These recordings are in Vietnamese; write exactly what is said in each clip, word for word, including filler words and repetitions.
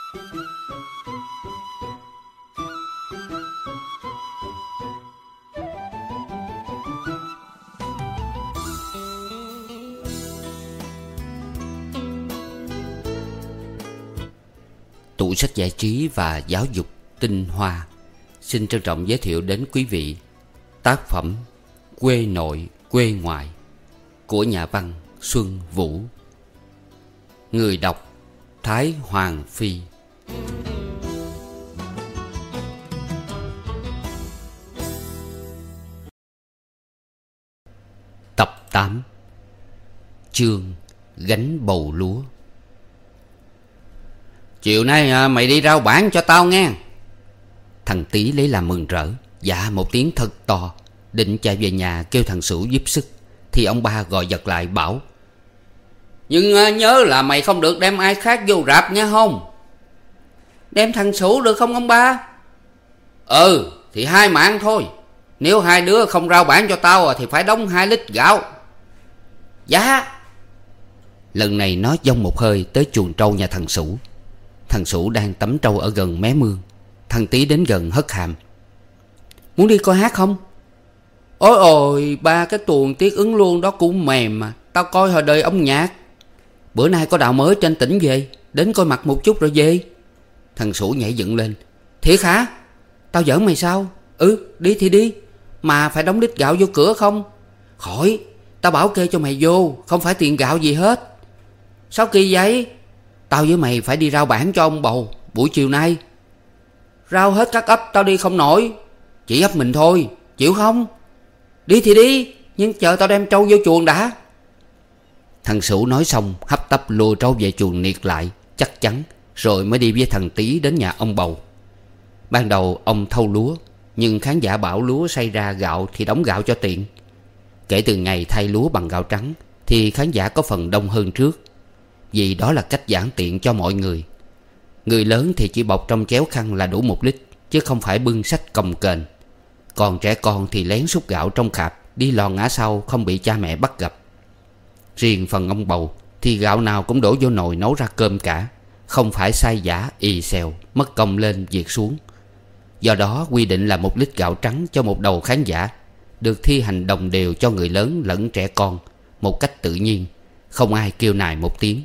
Tủ sách giải trí và giáo dục tinh hoa xin trân trọng giới thiệu đến quý vị tác phẩm Quê Nội Quê Ngoại của nhà văn Xuân Vũ. Người đọc Thái Hoàng Phi. Tập tám. Chương Gánh bầu lúa. Chiều nay mày đi rao bản cho tao nghe. Thằng Tý lấy làm mừng rỡ, dạ một tiếng thật to, định chạy về nhà kêu thằng Sửu giúp sức. Thì ông ba gọi giật lại bảo: Nhưng nhớ là mày không được đem ai khác vô rạp nha không? Đem thằng Sửu được không ông ba? Ừ thì hai mạng thôi. Nếu hai đứa không rao bản cho tao thì phải đóng hai lít gạo. Dạ. Lần này nó dông một hơi tới chuồng trâu nhà thằng Sửu. Thằng Sửu đang tắm trâu ở gần mé mương. Thằng Tý đến gần hất hàm: Muốn đi coi hát không? Ôi ôi, ba cái tuồng Tiết Ứng Luôn đó cũng mềm mà. Tao coi hồi đời ông Nhạc. Bữa nay có đạo mới trên tỉnh về, đến coi mặt một chút rồi về. Thằng Sửu nhảy dựng lên: Thiệt hả? Tao giỡn mày sao? Ừ, đi thì đi. Mà phải đóng lít gạo vô cửa không? Khỏi, tao bảo kê cho mày vô, không phải tiền gạo gì hết. Sao kỳ vậy? Tao với mày phải đi rao bản cho ông bầu buổi chiều nay. Rao hết các ấp tao đi không nổi, chỉ ấp mình thôi, chịu không? Đi thì đi, nhưng chờ tao đem trâu vô chuồng đã. Thằng Sửu nói xong hấp tấp lùa trâu về chuồng niệt lại chắc chắn, rồi mới đi với thằng Tý đến nhà ông bầu. Ban đầu ông thâu lúa, nhưng khán giả bảo lúa xay ra gạo thì đóng gạo cho tiện. Kể từ ngày thay lúa bằng gạo trắng thì khán giả có phần đông hơn trước, vì đó là cách giản tiện cho mọi người. Người lớn thì chỉ bọc trong chéo khăn là đủ một lít, chứ không phải bưng sách cồng kềnh. Còn trẻ con thì lén xúc gạo trong khạp, đi lò ngã sau không bị cha mẹ bắt gặp. Riêng phần ông bầu thì gạo nào cũng đổ vô nồi nấu ra cơm cả, không phải sai giả ì xèo, mất công lên việc xuống. Do đó quy định là một lít gạo trắng cho một đầu khán giả, được thi hành đồng đều cho người lớn lẫn trẻ con, một cách tự nhiên, không ai kêu nài một tiếng.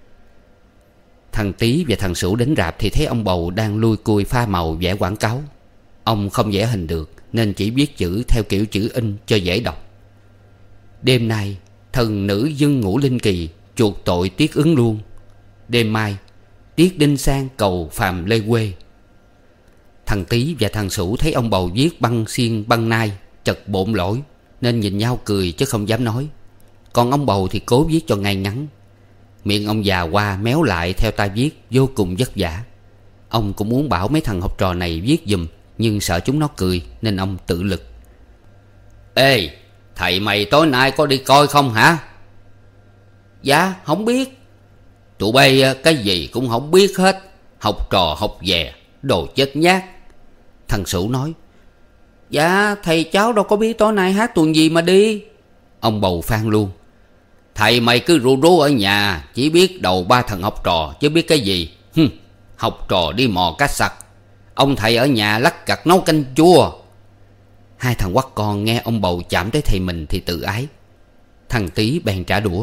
Thằng Tý và thằng Sửu đến rạp thì thấy ông bầu đang lui cui pha màu vẽ quảng cáo. Ông không vẽ hình được nên chỉ viết chữ theo kiểu chữ in cho dễ đọc: Đêm nay thần nữ dâng ngũ linh kỳ, chuộc tội Tiết Ứng Luôn. Đêm mai Tiết Đinh Sang cầu phàm lê quê. Thằng Tý và thằng Sửu thấy ông bầu viết băng xiên băng nai, chật bộn lỗi, nên nhìn nhau cười chứ không dám nói. Còn ông bầu thì cố viết cho ngay ngắn. Miệng ông già qua méo lại theo tay viết vô cùng vất vả. Ông cũng muốn bảo mấy thằng học trò này viết giùm, nhưng sợ chúng nó cười nên ông tự lực. Ê, thầy mày tối nay có đi coi không hả? Dạ, không biết. Tụi bay cái gì cũng không biết hết, học trò học về, đồ chết nhát. Thằng Sửu nói: Dạ, thầy cháu đâu có biết tối nay hát tuồng gì mà đi. Ông bầu phan luôn: Thầy mày cứ ru rú ở nhà, chỉ biết đầu ba thằng học trò chứ biết cái gì. Hừm, học trò đi mò cá sặc, ông thầy ở nhà lắc cặt nấu canh chua. Hai thằng quắt con nghe ông bầu chạm tới thầy mình thì tự ái. Thằng Tý bèn trả đũa: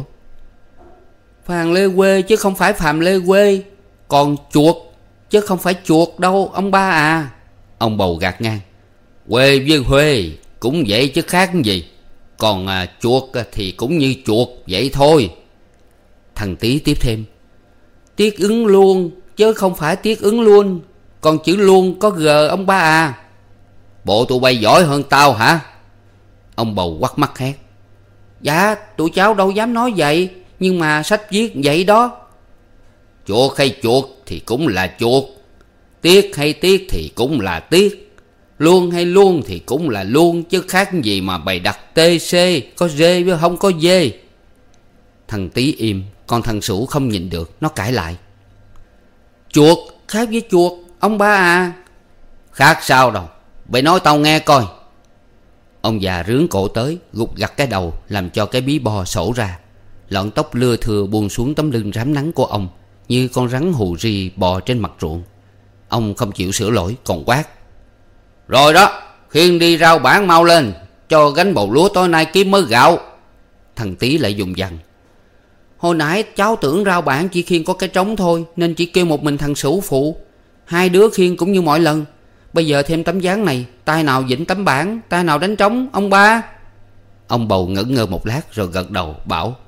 Phàn lê quê chứ không phải phàm lê quê, còn chuột chứ không phải chuột đâu ông ba à. Ông bầu gạt ngang: Quê với Huê cũng vậy chứ khác gì. Còn à, chuột thì cũng như chuột vậy thôi. Thằng Tý tiếp thêm: Tiết Ứng Luôn chứ không phải Tiết Ứng Luôn, còn chữ luôn có g ông ba à. Bộ tụi bay giỏi hơn tao hả? Ông bầu quắt mắt hét: Dạ, tụi cháu đâu dám nói vậy, nhưng mà sách viết vậy đó. Chuột hay chuột thì cũng là chuột, tiết hay tiết thì cũng là tiết, luôn hay luôn thì cũng là luôn, chứ khác gì mà bày đặt tê xê có dê với không có dê. Thằng Tý im, còn thằng Sửu không nhìn được, nó cãi lại: Chuột khác với chuột ông ba à. Khác sao đâu, bày nói tao nghe coi. Ông già rướn cổ tới, gục gặt cái đầu làm cho cái bí bo sổ ra. Lọn tóc lưa thưa buông xuống tấm lưng rám nắng của ông, như con rắn hù ri bò trên mặt ruộng. Ông không chịu sửa lỗi còn quát: Rồi đó, khiêng đi rao bản mau lên, cho gánh bầu lúa tối nay kiếm mớ gạo. Thằng Tý lại dùng dằng: Hồi nãy cháu tưởng rao bản chỉ khiêng có cái trống thôi, nên chỉ kêu một mình thằng Sửu phụ. Hai đứa khiêng cũng như mọi lần. Bây giờ thêm tấm ván này, tay nào vịn tấm bảng, tay nào đánh trống, ông ba. Ông Bầu ngẩn ngơ một lát rồi gật đầu bảo: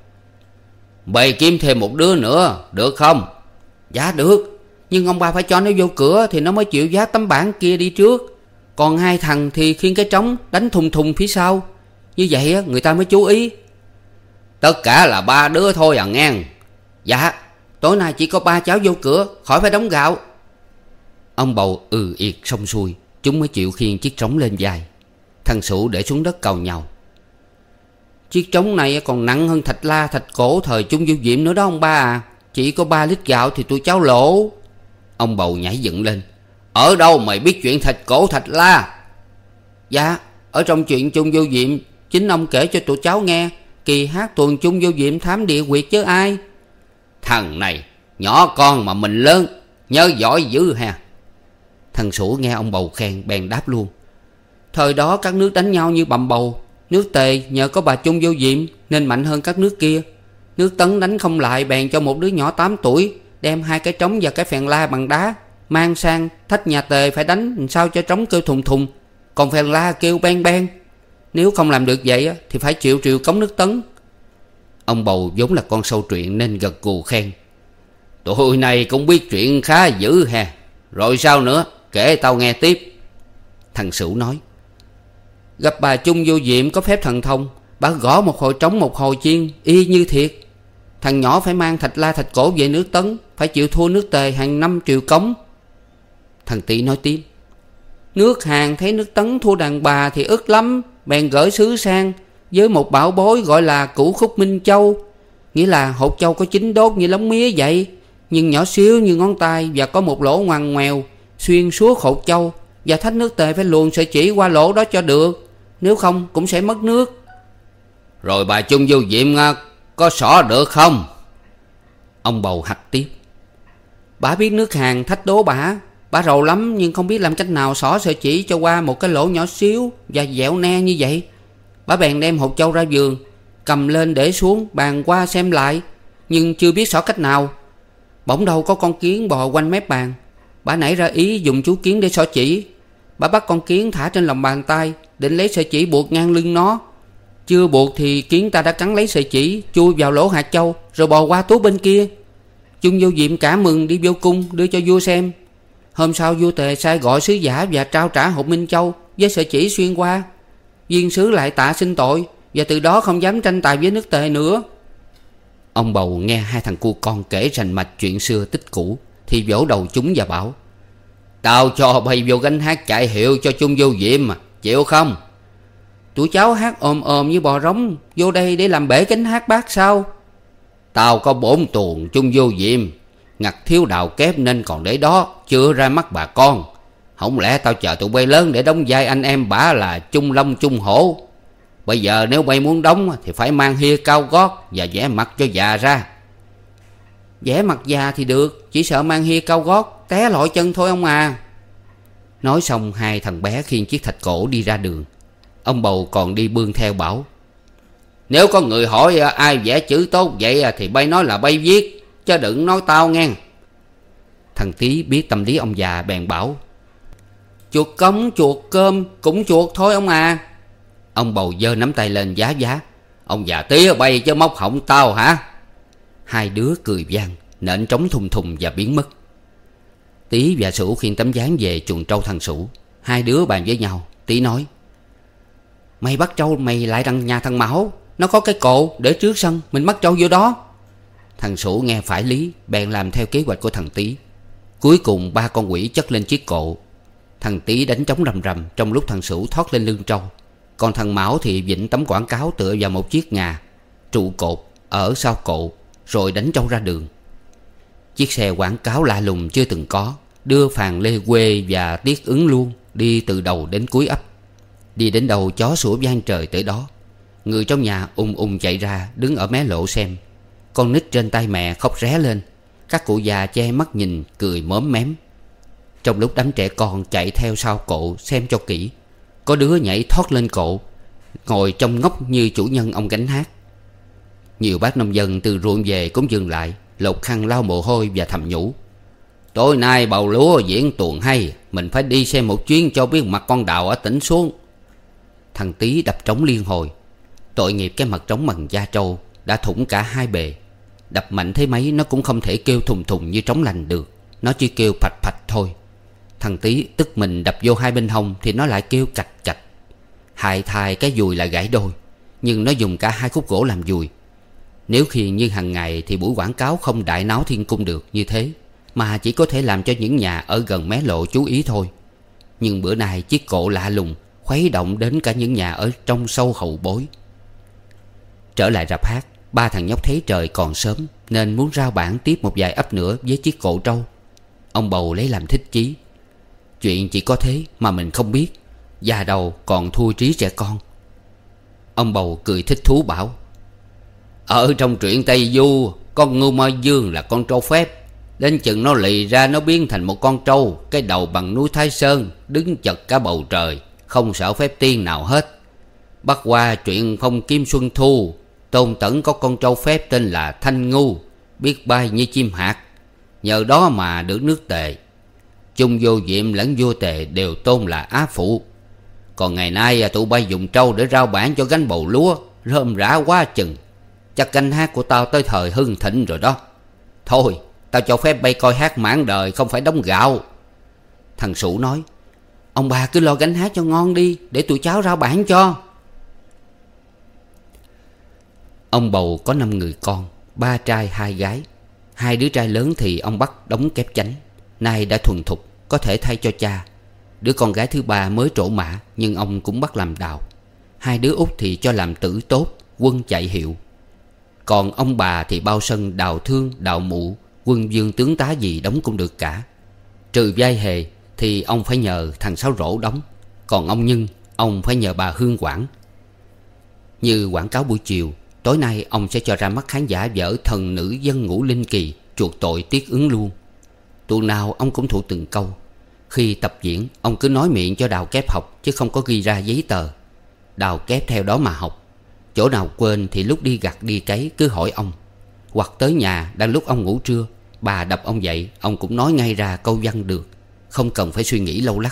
Bày kiếm thêm một đứa nữa, được không? Dạ được, nhưng ông ba phải cho nó vô cửa thì nó mới chịu vác tấm bảng kia đi trước. Còn hai thằng thì khiêng cái trống đánh thùng thùng phía sau. Như vậy á, người ta mới chú ý. Tất cả là ba đứa thôi à nghe. Dạ, tối nay chỉ có ba cháu vô cửa, khỏi phải đóng gạo. Ông Bầu ừ ịt xong xuôi, chúng mới chịu khiêng chiếc trống lên vai. Thằng Sửu để xuống đất càu nhàu: Chiếc trống này còn nặng hơn thạch la thạch cổ thời Chung Vô Diệm nữa đó ông ba à. Chỉ có ba lít gạo thì tụi cháu lỗ. Ông Bầu nhảy dựng lên: Ở đâu mày biết chuyện thạch cổ thạch la? Dạ, ở trong chuyện Chung Vô Diệm, chính ông kể cho tụi cháu nghe kỳ hát tuồng Chung Vô Diệm thám địa quyệt chứ ai. Thằng này nhỏ con mà mình lớn, nhớ giỏi dữ ha. Thằng Sửu nghe ông Bầu khen bèn đáp luôn: Thời đó các nước đánh nhau như bầm bầu. Nước Tề nhờ có bà Chung Vô Diệm nên mạnh hơn các nước kia. Nước Tấn đánh không lại bèn cho một đứa nhỏ tám tuổi đem hai cái trống và cái phèn la bằng đá mang sang thách nhà Tề phải đánh sao cho trống kêu thùng thùng, còn phèn la kêu ben ben. Nếu không làm được vậy thì phải chịu triều cống nước Tấn. Ông Bầu vốn là con sâu chuyện nên gật gù khen: Tụi này cũng biết chuyện khá dữ ha. Rồi sao nữa, kể tao nghe tiếp. Thằng Sửu nói: Gặp bà Chung Vô Diệm có phép thần thông, bà gõ một hồi trống một hồi chiên y như thiệt. Thằng nhỏ phải mang thạch la thạch cổ về nước Tấn, phải chịu thua nước Tề hàng năm triệu cống. Thằng Tý nói tiếp: Nước Hàn thấy nước Tấn thua đàn bà thì ức lắm, bèn gửi sứ sang với một bảo bối gọi là Cửu Khúc Minh Châu. Nghĩa là hột châu có chín đốt như lóng mía vậy, nhưng nhỏ xíu như ngón tay và có một lỗ ngoằn ngoèo xuyên suốt hột châu, và thách nước Tề phải luồn sợi chỉ qua lỗ đó cho được, nếu không cũng sẽ mất nước. Rồi bà Chung Vô Diệm có xỏ được không? Ông Bầu hạch tiếp: Bà biết nước Hàn thách đố bả, bả rầu lắm nhưng không biết làm cách nào xỏ sợi chỉ cho qua một cái lỗ nhỏ xíu và dẻo ne như vậy. Bả bèn đem hột châu ra vườn, cầm lên để xuống bàn qua xem lại, nhưng chưa biết xỏ cách nào. Bỗng đâu có con kiến bò quanh mép bàn. Bả nảy ra ý dùng chú kiến để xỏ chỉ. Bả bắt con kiến thả trên lòng bàn tay, định lấy sợi chỉ buộc ngang lưng nó. Chưa buộc thì kiến ta đã cắn lấy sợi chỉ, chui vào lỗ hạt châu rồi bò qua tú bên kia. Chung Vô Diệm cả mừng đi vô cung đưa cho vua xem. Hôm sau vua Tề sai gọi sứ giả và trao trả hột Minh Châu với sợi chỉ xuyên qua. Viên sứ lại tạ xin tội, và từ đó không dám tranh tài với nước Tề nữa. Ông Bầu nghe hai thằng cu con kể rành mạch chuyện xưa tích cũ thì vỗ đầu chúng và bảo: Tao cho bày vô gánh hát chạy hiệu cho Chung Vô Diệm mà, chịu không? Tụi cháu hát ồm ồm như bò rống vô đây để làm bể gánh hát bác sao? Tao có bốn tuồng Chung Vô Diệm, ngặt thiếu đào kép nên còn để đó, chưa ra mắt bà con. Không lẽ tao chờ tụi bay lớn để đóng vai anh em bả là Chung Long Chung Hổ? Bây giờ nếu bay muốn đóng thì phải mang hia cao gót và vẽ mặt cho già ra. Vẽ mặt già thì được, chỉ sợ mang hia cao gót té lội chân thôi ông à. Nói xong hai thằng bé khiêng chiếc thạch cổ đi ra đường. Ông Bầu còn đi bươn theo bảo: Nếu có người hỏi ai vẽ chữ tốt vậy thì bay nói là bay viết, chứ đừng nói tao nghe. Thằng Tý biết tâm lý ông già bèn bảo: Chuột cống chuột cơm cũng chuột thôi ông à. Ông Bầu giơ nắm tay lên giá giá: Ông già Tý bay chứ móc họng tao hả? Hai đứa cười vang, nện trống thùng thùng và biến mất. Tý và Sửu khiêng tấm ván về chuồng trâu thằng Sửu. Hai đứa bàn với nhau. Tý nói: Mày bắt trâu mày lại đằng nhà thằng Mão, nó có cái cộ để trước sân, mình bắt trâu vô đó. Thằng Sửu nghe phải lý, bèn làm theo kế hoạch của thằng Tý. Cuối cùng ba con quỷ chất lên chiếc cộ. Thằng Tý đánh trống rầm rầm trong lúc thằng Sửu thoát lên lưng trâu. Còn thằng Mão thì vịn tấm quảng cáo tựa vào một chiếc ngà trụ cột ở sau cộ, rồi đánh trâu ra đường. Chiếc xe quảng cáo lạ lùng chưa từng có, đưa Phàn Lê Quê và Tiết Ứng luôn đi từ đầu đến cuối ấp. Đi đến đầu chó sủa vang trời tới đó. Người trong nhà ùng ùng chạy ra đứng ở mé lộ xem. Con nít trên tay mẹ khóc ré lên. Các cụ già che mắt nhìn cười móm mém. Trong lúc đám trẻ con chạy theo sau cộ xem cho kỹ, có đứa nhảy thoát lên cộ, ngồi trông ngốc như chủ nhân ông gánh hát. Nhiều bác nông dân từ ruộng về cũng dừng lại, lột khăn lau mồ hôi và thầm nhủ: tối nay bầu lúa diễn tuồng hay, mình phải đi xem một chuyến cho biết mặt con đào ở tỉnh xuống. Thằng Tý đập trống liên hồi. Tội nghiệp cái mặt trống bằng da trâu đã thủng cả hai bề. Đập mạnh thế mấy nó cũng không thể kêu thùng thùng như trống lành được. Nó chỉ kêu phạch phạch thôi. Thằng Tý tức mình đập vô hai bên hông thì nó lại kêu cạch cạch. Hại thai cái dùi lại gãy đôi, nhưng nó dùng cả hai khúc gỗ làm dùi. Nếu khi như hàng ngày thì buổi quảng cáo không đại náo thiên cung được như thế, mà chỉ có thể làm cho những nhà ở gần mé lộ chú ý thôi. Nhưng bữa nay chiếc cộ lạ lùng khuấy động đến cả những nhà ở trong sâu hậu bối. Trở lại rạp hát, ba thằng nhóc thấy trời còn sớm nên muốn rao bản tiếp một vài ấp nữa với chiếc cộ trâu. Ông Bầu lấy làm thích chí. Chuyện chỉ có thế mà mình không biết, già đầu còn thua trí trẻ con. Ông Bầu cười thích thú bảo: ở trong truyện Tây Du, con Ngưu Ma Dương là con trâu phép. Đến chừng nó lì ra nó biến thành một con trâu, cái đầu bằng núi Thái Sơn, đứng chật cả bầu trời, không sợ phép tiên nào hết. Bắt qua chuyện Phong Kim Xuân Thu, Tôn Tẩn có con trâu phép tên là Thanh Ngu, biết bay như chim hạt, nhờ đó mà được nước Tề. Chung Vô Diệm lẫn Vua Tề đều tôn là Á Phụ. Còn ngày nay tụi bay dùng trâu để rao bản cho gánh bầu lúa, rơm rã quá chừng. Chắc canh hát của tao tới thời hưng thịnh rồi đó. Thôi tao cho phép bay coi hát mãn đời, không phải đóng gạo. Thằng Sủ nói: ông bà cứ lo gánh hát cho ngon đi, để tụi cháu rao bản cho. Ông Bầu có năm người con, ba trai hai gái. Hai đứa trai lớn thì ông bắt đóng kép chánh, nay đã thuần thục, có thể thay cho cha. Đứa con gái thứ ba mới trổ mã, nhưng ông cũng bắt làm đào. Hai đứa út thì cho làm tử tốt, quân chạy hiệu. Còn ông bà thì bao sân đào thương, đào mụ, quân vương tướng tá gì đóng cũng được cả. Trừ vai hề thì ông phải nhờ thằng Sáu Rổ đóng. Còn ông Nhân, ông phải nhờ bà Hương quản. Như quảng cáo buổi chiều, tối nay ông sẽ cho ra mắt khán giả vở Thần Nữ Dân Ngũ Linh Kỳ, chuộc tội Tiết Ứng luôn. Tuần nào ông cũng thuộc từng câu. Khi tập diễn, ông cứ nói miệng cho Đào kép học, chứ không có ghi ra giấy tờ. Đào kép theo đó mà học. Chỗ nào quên thì lúc đi gặt đi cấy cứ hỏi ông. Hoặc tới nhà đang lúc ông ngủ trưa, bà đập ông dậy, ông cũng nói ngay ra câu văn được, không cần phải suy nghĩ lâu lắc.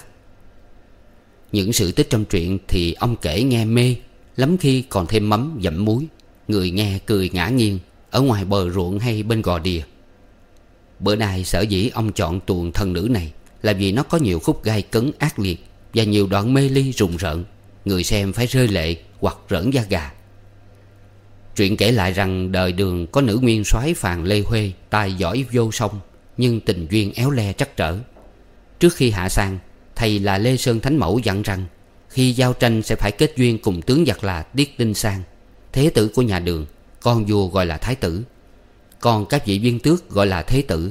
Những sự tích trong truyện thì ông kể nghe mê, lắm khi còn thêm mắm dặm muối. Người nghe cười ngã nghiêng, ở ngoài bờ ruộng hay bên gò đìa. Bữa nay sở dĩ ông chọn tuồng Thần Nữ này là vì nó có nhiều khúc gai cấn ác liệt và nhiều đoạn mê ly rùng rợn, người xem phải rơi lệ hoặc rởn da gà. Truyện kể lại rằng đời Đường có nữ nguyên soái Phàn Lê Huê, tài giỏi vô song, nhưng tình duyên éo le trắc trở. Trước khi hạ sang, thầy là Lê Sơn Thánh Mẫu dặn rằng khi giao tranh sẽ phải kết duyên cùng tướng giặc là Tiết Đinh Sang, thế tử của nhà Đường. Con vua gọi là Thái tử, còn các vị viên tước gọi là Thế tử.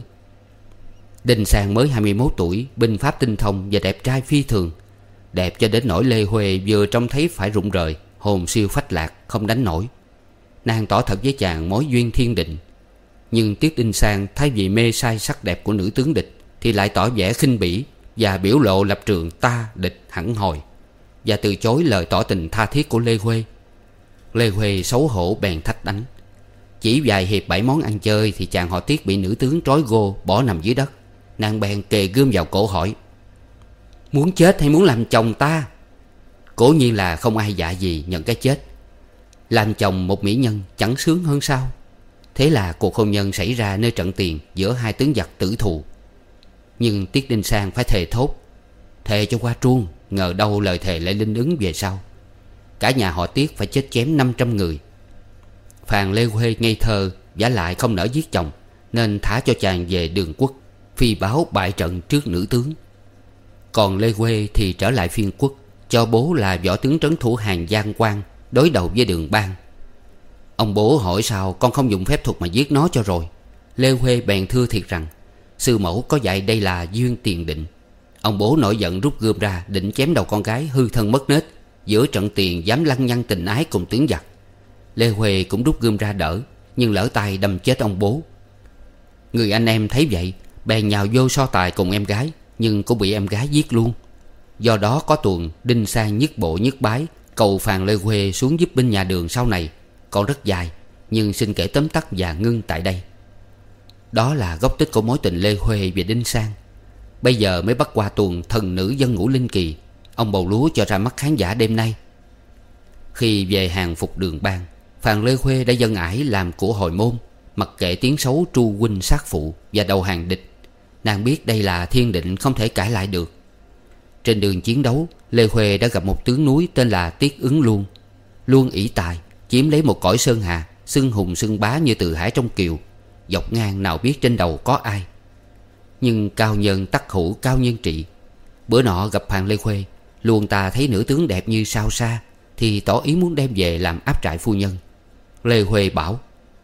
Đinh Sang mới hai mươi mốt tuổi, binh pháp tinh thông và đẹp trai phi thường. Đẹp cho đến nỗi Lê Huê vừa trông thấy phải rụng rời, hồn siêu phách lạc, không đánh nổi. Nàng tỏ thật với chàng mối duyên thiên định. Nhưng Tiết Đinh Sang thay vì mê say sắc đẹp của nữ tướng địch thì lại tỏ vẻ khinh bỉ và biểu lộ lập trường ta địch hẳn hồi, và từ chối lời tỏ tình tha thiết của Lê Huê. Lê Huê xấu hổ bèn thách đánh. Chỉ vài hiệp bảy món ăn chơi thì chàng họ Tiết bị nữ tướng trói gô bỏ nằm dưới đất. Nàng bèn kề gươm vào cổ hỏi: muốn chết hay muốn làm chồng ta? Cố nhiên là không ai dạ gì nhận cái chết. Làm chồng một mỹ nhân chẳng sướng hơn sao? Thế là cuộc hôn nhân xảy ra nơi trận tiền giữa hai tướng giặc tử thù. Nhưng Tiết Đinh Sang phải thề thốt, thề cho qua truông. Ngờ đâu lời thề lại linh ứng về sau. Cả nhà họ Tiết phải chết chém năm trăm người. Phàn Lê Huê ngây thơ, vả lại không nỡ giết chồng, nên thả cho chàng về Đường Quốc, phi báo bại trận trước nữ tướng. Còn Lê Huê thì trở lại Phiên Quốc, cho bố là võ tướng trấn thủ Hàng Giang Quan đối đầu với Đường Bang. Ông bố hỏi sao con không dùng phép thuật mà giết nó cho rồi. Lê Huê bèn thưa thiệt rằng sư mẫu có dạy đây là duyên tiền định. Ông bố nổi giận rút gươm ra định chém đầu con gái hư thân mất nết giữa trận tiền dám lăng nhăng tình ái cùng tướng giặc. Lê Huê cũng rút gươm ra đỡ, nhưng lỡ tay đâm chết ông bố. Người anh em thấy vậy bèn nhào vô so tài cùng em gái, nhưng cũng bị em gái giết luôn. Do đó có tuồng Đinh Sang nhất bộ nhất bái cầu phàn Lê Huê xuống giúp binh nhà Đường sau này còn rất dài, nhưng xin kể tóm tắt và ngưng tại đây. Đó là gốc tích của mối tình Lê Huê và Đinh Sang. Bây giờ mới bắt qua tuồng Thần Nữ Dân Ngũ Linh Kỳ, ông bầu lúa cho ra mắt khán giả đêm nay. Khi về hàng phục Đường Bang, phàn Lê Huê đã dâng ải làm của hồi môn, mặc kệ tiếng xấu tru huynh sát phụ và đầu hàng địch. Nàng biết đây là thiên định không thể cãi lại được. Trên đường chiến đấu, Lê Huê đã gặp một tướng núi tên là Tiết Ứng Luân. Luân ỷ tài chiếm lấy một cõi sơn hà, xưng hùng xưng bá như Từ Hải trong kiều. Dọc ngang nào biết trên đầu có ai. Nhưng cao nhân tắc hữu cao nhân trị. Bữa nọ gặp phàn Lê Huê, Luân ta thấy nữ tướng đẹp như sao xa, thì tỏ ý muốn đem về làm áp trại phu nhân. Lê Huê bảo: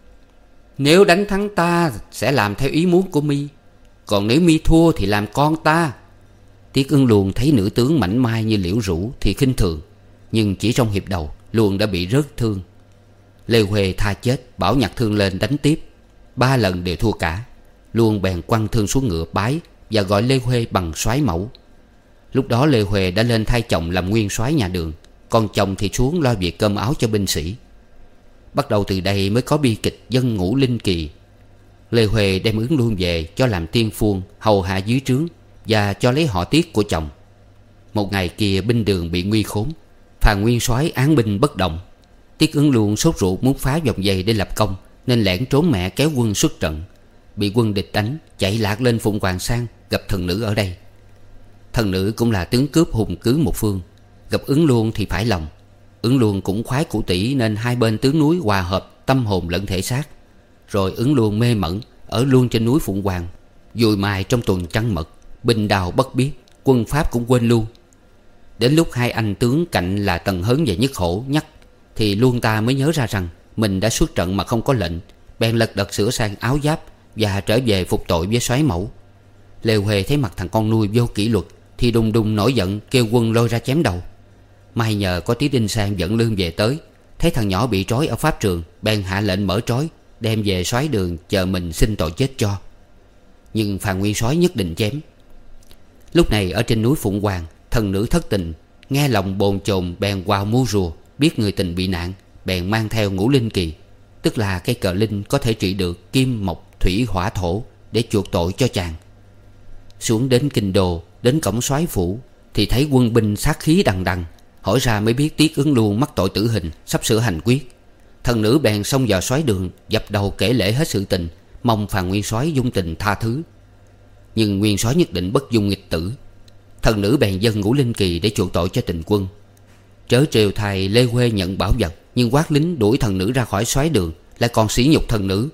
Nếu đánh thắng ta sẽ làm theo ý muốn của mi, còn nếu mi thua thì làm con ta. Tiết Ứng Luân thấy nữ tướng mảnh mai như liễu rũ thì khinh thường, nhưng chỉ trong hiệp đầu Luân đã bị rớt thương. Lê Huê tha chết, bảo nhặt thương lên đánh tiếp. Ba lần đều thua cả. Luân bèn quăng thương xuống ngựa bái và gọi Lê Huê bằng soái mẫu. Lúc đó Lê Huê đã lên thay chồng làm nguyên soái nhà Đường, còn chồng thì xuống lo việc cơm áo cho binh sĩ. Bắt đầu từ đây mới có bi kịch Dân Ngũ Linh Kỳ. Lê Huê đem Ứng Luân về cho làm tiên phuông hầu hạ dưới trướng, và cho lấy họ Tiết của chồng. Một ngày kia binh Đường bị nguy khốn, phàn nguyên soái án binh bất động. Tiết Ứng Luân sốt ruột muốn phá vòng vây để lập công, nên lẻn trốn mẹ kéo quân xuất trận. Bị quân địch đánh, chạy lạc lên Phụng Hoàng Sang, gặp Thần Nữ ở đây. Thần Nữ cũng là tướng cướp hùng cứ một phương, gặp Ứng Luân thì phải lòng. Ứng Luân cũng khoái cụ tỷ, nên hai bên tướng núi hòa hợp tâm hồn lẫn thể xác. Rồi Ứng Luân mê mẩn ở luôn trên núi Phụng Hoàng, dùi mài trong tuần trăng mật, binh đào bất biết, quân Pháp cũng quên luôn. Đến lúc hai anh tướng cạnh là Tần Hớn và Nhất Hổ nhắc, thì Luân ta mới nhớ ra rằng mình đã xuất trận mà không có lệnh, bèn lật đật sửa sang áo giáp và trở về phục tội với soái mẫu. Lê Huê thấy mặt thằng con nuôi vô kỷ luật thì đùng đùng nổi giận, kêu quân lôi ra chém đầu. May nhờ có tí Đinh Sang dẫn lương về tới, thấy thằng nhỏ bị trói ở pháp trường, bèn hạ lệnh mở trói, đem về soái Đường chờ mình xin tội chết cho. Nhưng phàn nguyên soái nhất định chém. Lúc này ở trên núi Phụng Hoàng, Thần Nữ thất tình, nghe lòng bồn chồn, bèn vào mua rùa, biết người tình bị nạn, bèn mang theo Ngũ Linh Kỳ, tức là cây cờ linh có thể trị được kim mộc thủy hỏa thổ, để chuộc tội cho chàng. Xuống đến kinh đô, đến cổng soái phủ, thì thấy quân binh sát khí đằng đằng. Hỏi ra mới biết Tiết Ứng Luân mắc tội tử hình, sắp sửa hành quyết. Thần Nữ bèn xông vào soái Đường, dập đầu kể lễ hết sự tình, mong phàn nguyên soái dung tình tha thứ. Nhưng nguyên soái nhất định bất dung nghịch tử. Thần Nữ bèn dâng Ngũ Linh Kỳ để chuộc tội cho tình quân. Trớ trêu thay Lê Huê nhận bảo vật, nhưng quát lính đuổi Thần Nữ ra khỏi soái Đường, lại còn sỉ nhục Thần Nữ.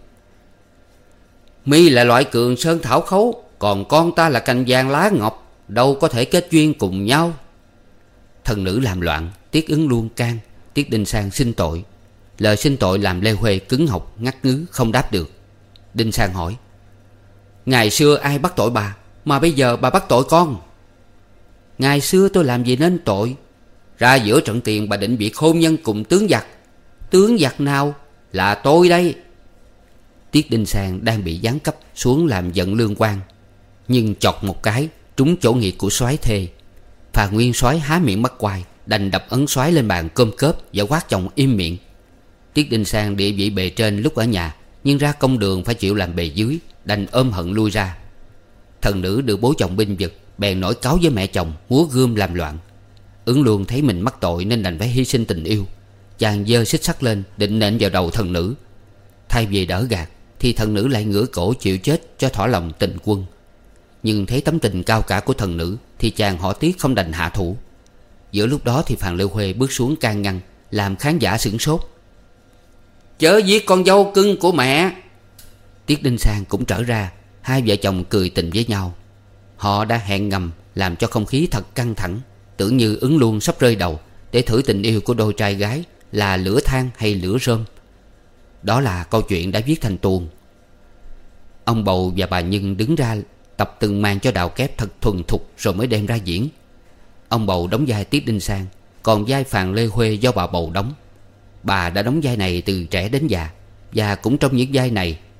Mi là loại cường sơn thảo khấu, còn con ta là cành vàng lá ngọc, đâu có thể kết duyên cùng nhau. Thần Nữ làm loạn, Tiết Ứng Luân can, Tiết Đinh Sang xin tội. Lời xin tội làm Lê Huê cứng họng ngắt ngứ không đáp được. Đinh Sang hỏi: Ngày xưa ai bắt tội bà, mà bây giờ bà bắt tội con? Ngày xưa tôi làm gì nên tội? Ra giữa trận tiền bà định việc hôn nhân cùng tướng giặc. Tướng giặc nào? Là tôi đây. Tiết Đinh Sang đang bị giáng cấp xuống làm giận lương quan, nhưng chọc một cái trúng chỗ nghiệt của soái thê. Phàn nguyên soái há miệng bắt quài, đành đập ấn soái lên bàn cơm cớp và quát chồng im miệng. Tiết Đinh Sang địa vị bề trên lúc ở nhà, nhưng ra công đường phải chịu làm bề dưới, đành ôm hận lui ra. Thần Nữ được bố chồng binh vực, bèn nổi cáu với mẹ chồng, múa gươm làm loạn. Ứng Luân thấy mình mắc tội nên đành phải hy sinh tình yêu. Chàng giơ xích sắt lên định nện vào đầu Thần Nữ. Thay vì đỡ gạt thì Thần Nữ lại ngửa cổ chịu chết cho thỏa lòng tình quân. Nhưng thấy tấm tình cao cả của Thần Nữ thì chàng họ Tiết không đành hạ thủ. Giữa lúc đó thì phàn Lê Huê bước xuống can ngăn, làm khán giả sửng sốt. Chớ giết con dâu cưng của mẹ. Tiết Đinh Sang cũng trở ra. Hai vợ chồng cười tình với nhau. Họ đã hẹn ngầm làm cho không khí thật căng thẳng, tưởng như Ứng Luân sắp rơi đầu, để thử tình yêu của đôi trai gái là lửa than hay lửa rơm. Đó là câu chuyện đã viết thành tuồng. Ông bầu và bà Nhân đứng ra tập từng màn cho đạo kép thật thuần thục rồi mới đem ra diễn. Ông bầu đóng vai Tiết Đinh Sang, còn vai phàn Lê Huê do bà bầu đóng. Bà đã đóng vai này từ trẻ đến già, và cũng trong những vai này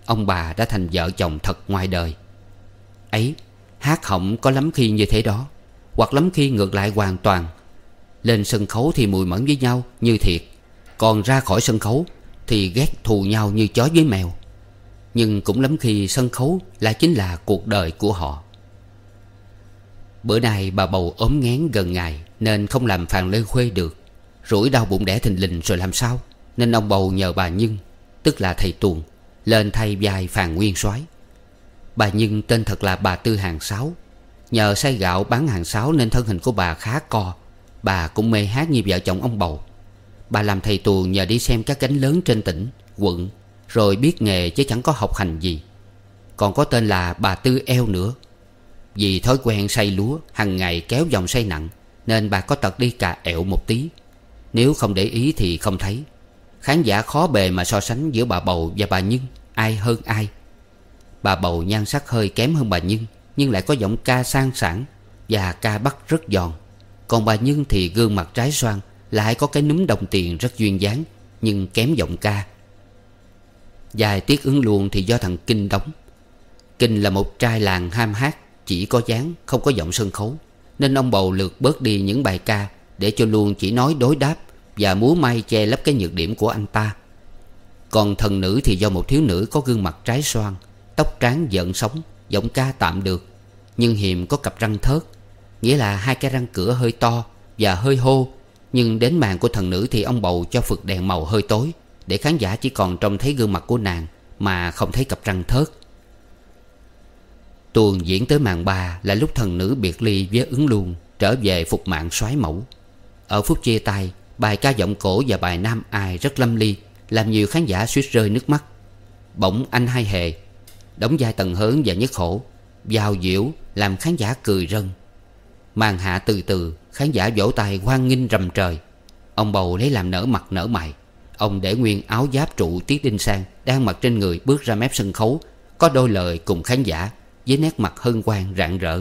ông bà đã thành vợ chồng thật ngoài đời. Ấy, hát hỏng có lắm khi như thế đó, hoặc lắm khi ngược lại hoàn toàn. Lên sân khấu thì mùi mẫn với nhau như thiệt, còn ra khỏi sân khấu thì ghét thù nhau như chó với mèo. Nhưng cũng lắm khi sân khấu lại chính là cuộc đời của họ. Bữa nay bà bầu ốm nghén gần ngày nên không làm phàn lê khuê được. Rủi đau bụng đẻ thình lình rồi làm sao, nên ông bầu nhờ bà Nhân, tức là thầy Tuồng, lên thay vai Phàn Nguyên Soái. Bà Nhân tên thật là bà Tư Hàng Sáo. Nhờ xay gạo bán hàng sáo nên thân hình của bà khá co. Bà cũng mê hát như vợ chồng ông bầu. Bà làm thầy Tuồng nhờ đi xem các gánh lớn trên tỉnh, quận, rồi biết nghề chứ chẳng có học hành gì. Còn có tên là bà Tư Eo nữa. Vì thói quen xay lúa hàng ngày kéo dòng xay nặng, nên bà có tật đi cà ẹo một tí. Nếu không để ý thì không thấy. Khán giả khó bề mà so sánh giữa bà bầu và bà Nhân ai hơn ai. Bà bầu nhan sắc hơi kém hơn bà Nhân, nhưng lại có giọng ca sang sảng và ca bắt rất giòn. Còn bà Nhân thì gương mặt trái xoan, lại có cái núm đồng tiền rất duyên dáng, nhưng kém giọng ca. Vài tiết ứng luôn thì do thằng Kinh đóng. Kinh là một trai làng ham hát, chỉ có dáng không có giọng sân khấu, nên ông bầu lược bớt đi những bài ca để cho luôn chỉ nói đối đáp và múa may che lấp cái nhược điểm của anh ta. Còn thần nữ thì do một thiếu nữ có gương mặt trái xoan, tóc trắng giận sống, giọng ca tạm được, nhưng hiềm có cặp răng thớt, nghĩa là hai cái răng cửa hơi to và hơi hô. Nhưng đến màn của thần nữ thì ông bầu cho phực đèn màu hơi tối, để khán giả chỉ còn trông thấy gương mặt của nàng mà không thấy cặp răng thớt. Tuồng diễn tới màn ba là lúc thần nữ biệt ly với ứng luôn, trở về phục mạng soái mẫu. Ở phút chia tay, bài ca giọng cổ và bài nam ai rất lâm ly, làm nhiều khán giả suýt rơi nước mắt. Bỗng anh Hai Hề đóng vai Tần Hớn và Nhất Hổ vào diễu làm khán giả cười rân. Màn hạ từ từ, khán giả vỗ tay hoan nghênh rầm trời. Ông bầu lấy làm nở mặt nở mày. Ông để nguyên áo giáp trụ Tiết Đinh Sang đang mặc trên người bước ra mép sân khấu, có đôi lời cùng khán giả với nét mặt hân hoan rạng rỡ.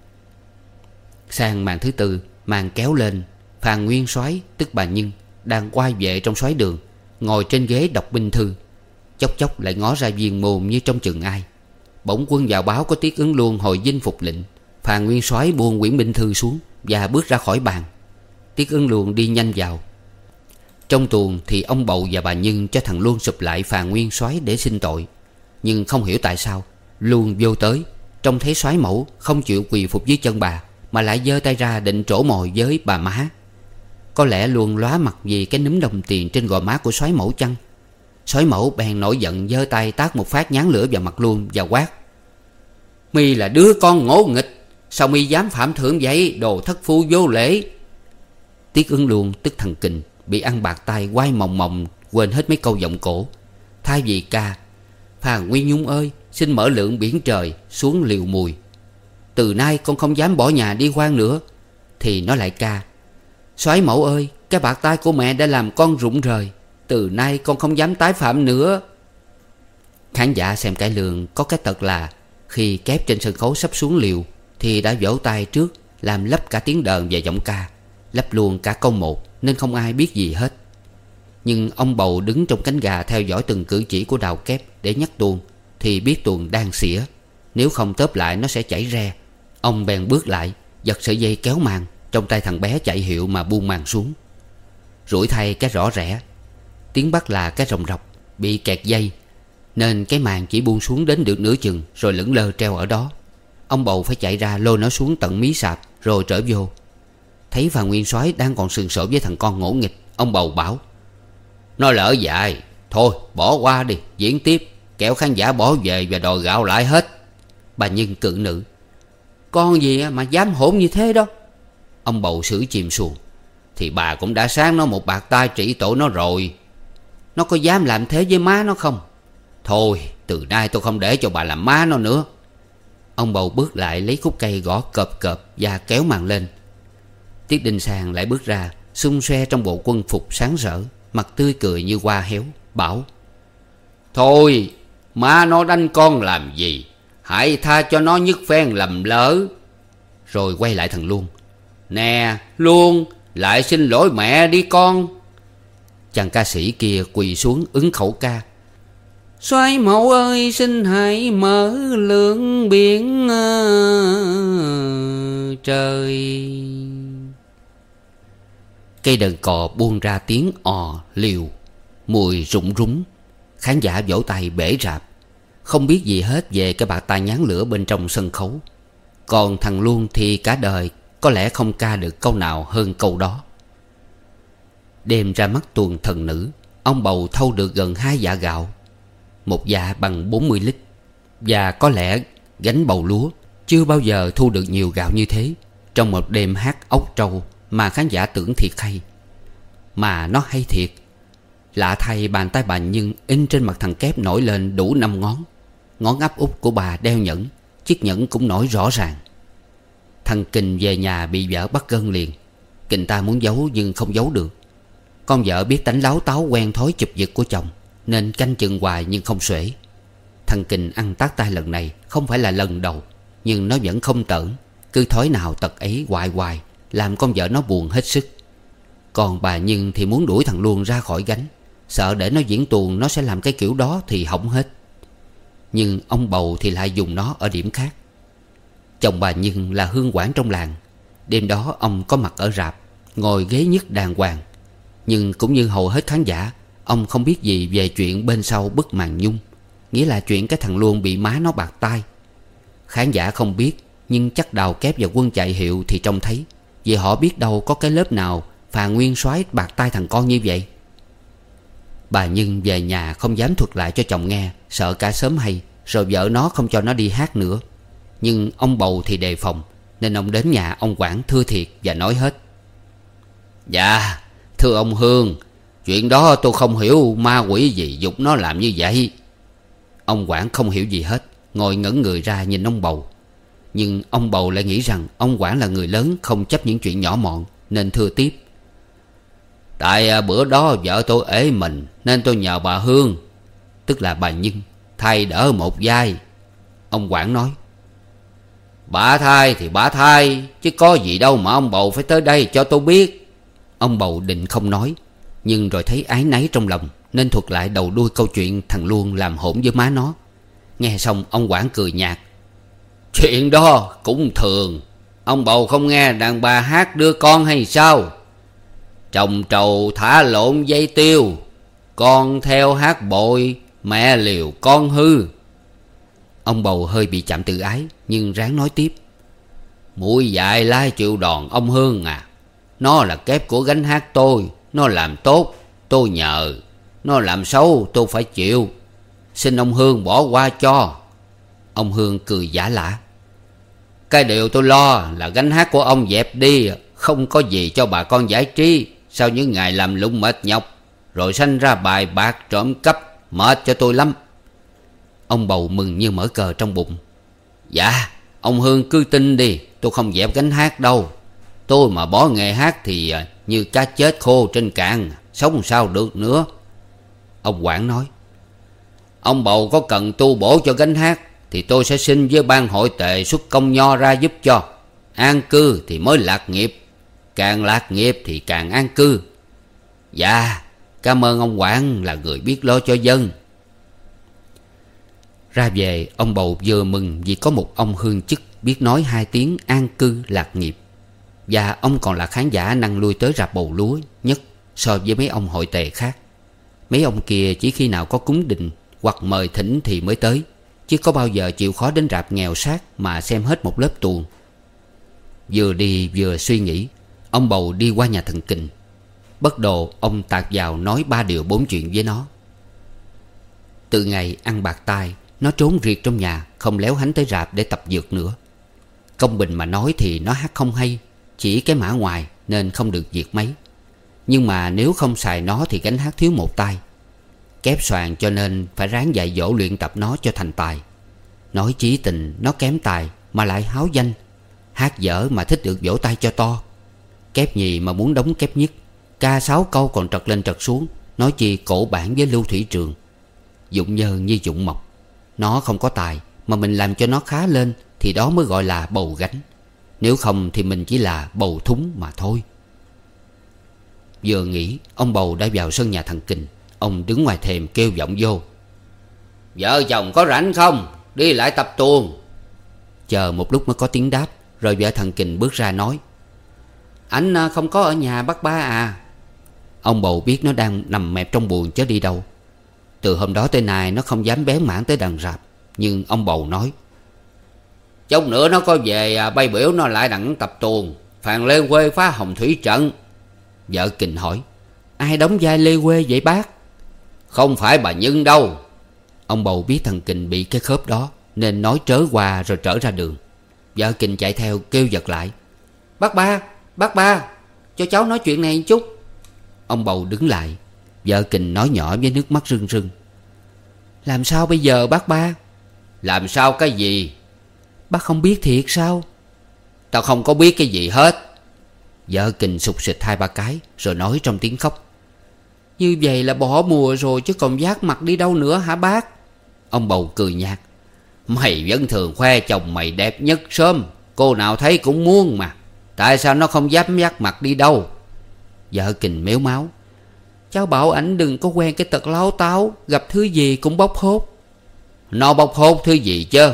Sang màn thứ tư, màn kéo lên, Phàn Nguyên Soái tức bà Nhân đang quay vệ trong soái đường, ngồi trên ghế đọc binh thư, chốc chốc lại ngó ra viên mồm như trong chừng ai. Bỗng quân vào báo có tiết ứng luôn hồi dinh phục lệnh. Phàn Nguyên Soái buông quyển binh thư xuống và bước ra khỏi bàn. Tiết ứng luôn đi nhanh vào. Trong tuồng thì ông bầu và bà Nhân cho thằng Luân sụp lại Phàn Nguyên Soái để xin tội. Nhưng không hiểu tại sao Luân vô tới, trông thấy soái mẫu không chịu quỳ phục dưới chân bà, mà lại giơ tay ra định trổ mồi với bà má. Có lẽ Luân lóa mặt vì cái núm đồng tiền trên gò má của soái mẫu chăng. Soái mẫu bèn nổi giận, giơ tay tát một phát nhán lửa vào mặt Luân và quát: "Mi là đứa con ngỗ nghịch, sao mi dám phạm thượng vậy, đồ thất phu vô lễ!" Tiết ứng luôn tức thằng Kình bị ăn bạc tay, quay mòng mòng quên hết mấy câu giọng cổ. Thay vì ca "Phàn Nguyên Nhung ơi, xin mở lượng biển trời xuống liều mùi, từ nay con không dám bỏ nhà đi hoang nữa", thì nó lại ca "Soái mẫu ơi, cái bạc tay của mẹ đã làm con rụng rời, từ nay con không dám tái phạm nữa." Khán giả xem cải lương có cái tật là khi kép trên sân khấu sắp xuống liều thì đã vỗ tay trước, làm lấp cả tiếng đờn và giọng ca, lấp luôn cả câu một, nên không ai biết gì hết. Nhưng ông bầu đứng trong cánh gà theo dõi từng cử chỉ của đào kép để nhắc tuồng, thì biết tuồng đang xỉa, nếu không tớp lại nó sẽ chảy re. Ông bèn bước lại, giật sợi dây kéo màn trong tay thằng bé chạy hiệu mà buông màn xuống. Rủi thay cái rõ rẽ, tiếng Bắc là cái rồng rọc bị kẹt dây, nên cái màn chỉ buông xuống đến được nửa chừng rồi lững lơ treo ở đó. Ông bầu phải chạy ra lôi nó xuống tận mí sạp rồi trở vô. Thấy Phàn Nguyên Soái đang còn sừng sộ với thằng con ngỗ nghịch, ông bầu bảo: "Nó lỡ dại, thôi bỏ qua đi, diễn tiếp, kẻo khán giả bỏ về và đòi gạo lại hết." Bà Nhân cự nữ: "Con gì mà dám hỗn như thế đó?" Ông bầu xử chìm xuồng: "Thì bà cũng đã sáng nó một bạc tay trị tội nó rồi. Nó có dám làm thế với má nó không? Thôi từ nay tôi không để cho bà làm má nó nữa." Ông bầu bước lại lấy khúc cây gõ cộp cộp và kéo màn lên. Tiết Đinh Sang lại bước ra, xung xoe trong bộ quân phục sáng rỡ, mặt tươi cười như hoa héo, bảo: "Thôi má nó đánh con làm gì, hãy tha cho nó nhất phen lầm lỡ." Rồi quay lại thằng Luân: "Nè Luân, lại xin lỗi mẹ đi con." Chàng ca sĩ kia quỳ xuống ứng khẩu ca: Soái mẫu ơi xin hãy mở lượng biển uh, trời. Cây đờn cò buông ra tiếng ò liều, mùi rụng rúng. Khán giả vỗ tay bể rạp, không biết gì hết về cái bạt tai nhán lửa bên trong sân khấu. Còn thằng Luông thì cả đời có lẽ không ca được câu nào hơn câu đó. Đêm ra mắt tuồng thần nữ, ông bầu thâu được gần hai dạ gạo. Một dạ bằng bốn mươi lít. Và có lẽ gánh bầu lúa chưa bao giờ thu được nhiều gạo như thế trong một đêm hát ốc trâu mà khán giả tưởng thiệt hay. Mà nó hay thiệt. Lạ thay, bàn tay bà Nhân in trên mặt thằng Kép nổi lên đủ năm ngón. Ngón áp út của bà đeo nhẫn, chiếc nhẫn cũng nổi rõ ràng. Thằng Kình về nhà bị vợ bắt gân liền. Kình ta muốn giấu nhưng không giấu được. Con vợ biết tánh láo táo quen thói chụp giật của chồng, nên canh chừng hoài nhưng không xuể. Thằng Kình ăn tát tay lần này không phải là lần đầu, nhưng nó vẫn không tởn. Cứ thói nào tật ấy hoài hoài, làm con vợ nó buồn hết sức. Còn bà Nhân thì muốn đuổi thằng Luông ra khỏi gánh, sợ để nó diễn tuồng nó sẽ làm cái kiểu đó thì hỏng hết. Nhưng ông bầu thì lại dùng nó ở điểm khác. Chồng bà Nhân là hương quản trong làng. Đêm đó ông có mặt ở rạp, ngồi ghế nhất đàng hoàng. Nhưng cũng như hầu hết khán giả, ông không biết gì về chuyện bên sau bức màn nhung, nghĩa là chuyện cái thằng Luông bị má nó bạc tai. Khán giả không biết, nhưng chắc Đào Kép và Quân chạy hiệu thì trông thấy, vì họ biết đâu có cái lớp nào Phà Nguyên soái bạc tai thằng con như vậy. Bà Nhân về nhà không dám thuật lại cho chồng nghe, sợ cả xóm hay, rồi vợ nó không cho nó đi hát nữa. Nhưng ông bầu thì đề phòng, nên ông đến nhà ông quản thưa thiệt và nói hết. Dạ thưa ông Hương, chuyện đó tôi không hiểu ma quỷ gì giục nó làm như vậy. Ông quản không hiểu gì hết, ngồi ngẩn người ra nhìn ông bầu. Nhưng ông bầu lại nghĩ rằng ông quản là người lớn, không chấp những chuyện nhỏ mọn, nên thưa tiếp. Tại bữa đó vợ tôi ế mình, nên tôi nhờ bà Hương, tức là bà Nhân, thay đỡ một vai. Ông quản nói. Bà thay thì bà thay, chứ có gì đâu mà ông bầu phải tới đây cho tôi biết. Ông bầu định không nói, nhưng rồi thấy áy náy trong lòng, nên thuật lại đầu đuôi câu chuyện thằng Luông làm hỗn với má nó. Nghe xong ông quản cười nhạt. Chuyện đó cũng thường. Ông bầu không nghe đàn bà hát đưa con hay sao? Trồng trầu thả lộn dây tiêu, con theo hát bội, mẹ liều con hư. Ông bầu hơi bị chạm tự ái, nhưng ráng nói tiếp. Muội dại lai chịu đòn ông Hương à. Nó là kép của gánh hát tôi. Nó làm tốt tôi nhờ, nó làm xấu tôi phải chịu. Xin ông Hương bỏ qua cho. Ông Hương cười giả lả. Cái điều tôi lo là gánh hát của ông dẹp đi, không có gì cho bà con giải trí sau những ngày làm lụng mệt nhọc, rồi sanh ra bài bạc trộm cắp, mệt cho tôi lắm. Ông bầu mừng như mở cờ trong bụng. Dạ ông Hương cứ tin đi, tôi không dẹp gánh hát đâu. Tôi mà bỏ nghề hát thì như cá chết khô trên cạn, sống sao được nữa. Ông quản nói. Ông bầu có cần tu bổ cho gánh hát thì tôi sẽ xin với ban hội tề xuất công nho ra giúp cho. An cư thì mới lạc nghiệp, càng lạc nghiệp thì càng an cư. Dạ cảm ơn ông quản là người biết lo cho dân. Ra về ông bầu vừa mừng vì có một ông hương chức biết nói hai tiếng an cư lạc nghiệp. Và ông còn là khán giả năng lui tới rạp bầu lúa nhất so với mấy ông hội tề khác. Mấy ông kia chỉ khi nào có cúng đình hoặc mời thỉnh thì mới tới, chứ có bao giờ chịu khó đến rạp nghèo sát mà xem hết một lớp tuồng. Vừa đi vừa suy nghĩ, ông bầu đi qua nhà thằng Kình. Bất đồ ông tạt vào nói ba điều bốn chuyện với nó. Từ ngày ăn bạc tai, nó trốn riệt trong nhà, không léo hánh tới rạp để tập dượt nữa. Công bình mà nói thì nó hát không hay, chỉ cái mã ngoài nên không được duyệt mấy. Nhưng mà nếu không xài nó thì gánh hát thiếu một tay. Kép xoàn cho nên phải ráng dạy dỗ luyện tập nó cho thành tài. Nói chí tình nó kém tài mà lại háo danh, hát dở mà thích được vỗ tay cho to. Kép nhì mà muốn đóng kép nhất, ca sáu câu còn trật lên trật xuống, nói chi cổ bản với Lưu Thủy Trường. Dụng nhơ như dụng mộc. Nó không có tài mà mình làm cho nó khá lên thì đó mới gọi là bầu gánh. Nếu không thì mình chỉ là bầu thúng mà thôi. Vừa nghĩ ông bầu đã vào sân nhà thằng Kình. Ông đứng ngoài thềm kêu vọng vô. Vợ chồng có rảnh không? Đi lại tập tuồng. Chờ một lúc mới có tiếng đáp. Rồi vợ thằng Kình bước ra nói: Anh không có ở nhà bác Ba à? Ông bầu biết nó đang nằm mẹp trong buồng chứ đi đâu. Từ hôm đó tới nay nó không dám bén mảng tới đàn rạp. Nhưng ông bầu nói: Chốc nữa nó có về bay biểu nó lại đặng tập tuồng Phàn Lê Quê phá Hồng Thủy trận. Vợ Kình hỏi: Ai đóng vai Lê Quê vậy bác? Không phải bà Nhân đâu. Ông bầu biết thằng Kình bị cái khớp đó nên nói trớ qua rồi trở ra đường. Vợ Kình chạy theo kêu giật lại: Bác Ba, bác Ba, cho cháu nói chuyện này một chút. Ông bầu đứng lại. Vợ Kình nói nhỏ với nước mắt rưng rưng: Làm sao bây giờ bác Ba? Làm sao cái gì? Bác không biết thiệt sao? Tao không có biết cái gì hết. Vợ Kình sụt sịt hai ba cái rồi nói trong tiếng khóc: Như vậy là bỏ mùa rồi chứ còn vác mặt đi đâu nữa hả bác? Ông bầu cười nhạt: Mày vẫn thường khoe chồng mày đẹp nhất sớm. Cô nào thấy cũng muốn mà. Tại sao nó không dám vác mặt đi đâu? Vợ Kình mếu máu: Cháu bảo ảnh đừng có quen cái tật láo táo, gặp thứ gì cũng bóc hốt. Nó bóc hốt thứ gì chứ?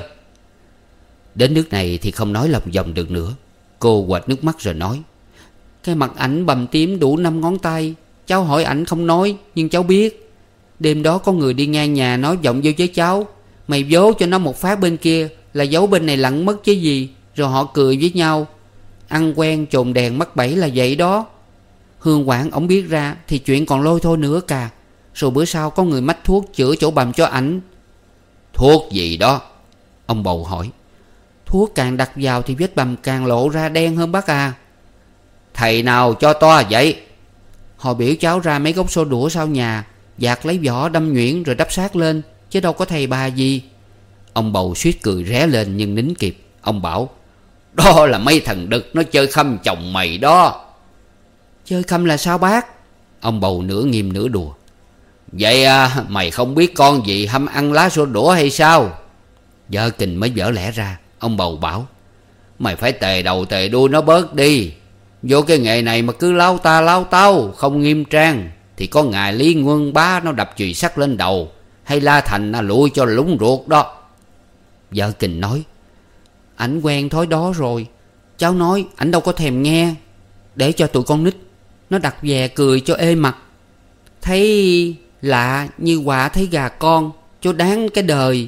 Đến nước này thì không nói lòng vòng được nữa. Cô quệt nước mắt rồi nói: Cái mặt ảnh bầm tím đủ năm ngón tay. Cháu hỏi ảnh không nói, nhưng cháu biết. Đêm đó có người đi ngang nhà nói vọng vô với cháu: Mày vố cho nó một phát bên kia là giấu bên này lặn mất chứ gì. Rồi họ cười với nhau. Ăn quen chồn đèn mắc bẫy là vậy đó. Hương Quảng ổng biết ra thì chuyện còn lôi thôi nữa cả. Rồi bữa sau có người mách thuốc chữa chỗ bầm cho ảnh. Thuốc gì đó? Ông bầu hỏi. Thuốc càng đặt vào thì vết bầm càng lộ ra đen hơn bác à. Thầy nào cho to vậy? Họ biểu cháu ra mấy gốc xô đũa sau nhà, dạt lấy vỏ đâm nhuyễn rồi đắp sát lên, chứ đâu có thầy bà gì. Ông bầu suýt cười ré lên nhưng nín kịp. Ông bảo: Đó là mấy thằng đực nó chơi khăm chồng mày đó. Chơi khăm là sao bác? Ông bầu nửa nghiêm nửa đùa. Vậy à, mày không biết con gì hâm ăn lá xô đũa hay sao? Vợ Kình mới vỡ lẽ ra. Ông bầu bảo: Mày phải tề đầu tề đuôi nó bớt đi. Vô cái nghề này mà cứ lao ta lao tao không nghiêm trang thì có ngày Lý Nguyên Bá nó đập chùy sắt lên đầu, hay La Thành nó lụi cho lúng ruột đó. Vợ Kình nói: Ảnh quen thói đó rồi. Cháu nói ảnh đâu có thèm nghe. Để cho tụi con nít nó đặt về cười cho ê mặt. Thấy lạ như quạ thấy gà con, cho đáng cái đời.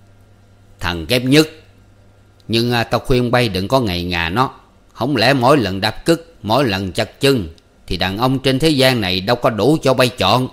Thằng kém nhất. Nhưng à, tao khuyên bay đừng có ngày ngà nó. Không lẽ mỗi lần đạp cứt, mỗi lần chặt chân thì đàn ông trên thế gian này đâu có đủ cho bay chọn.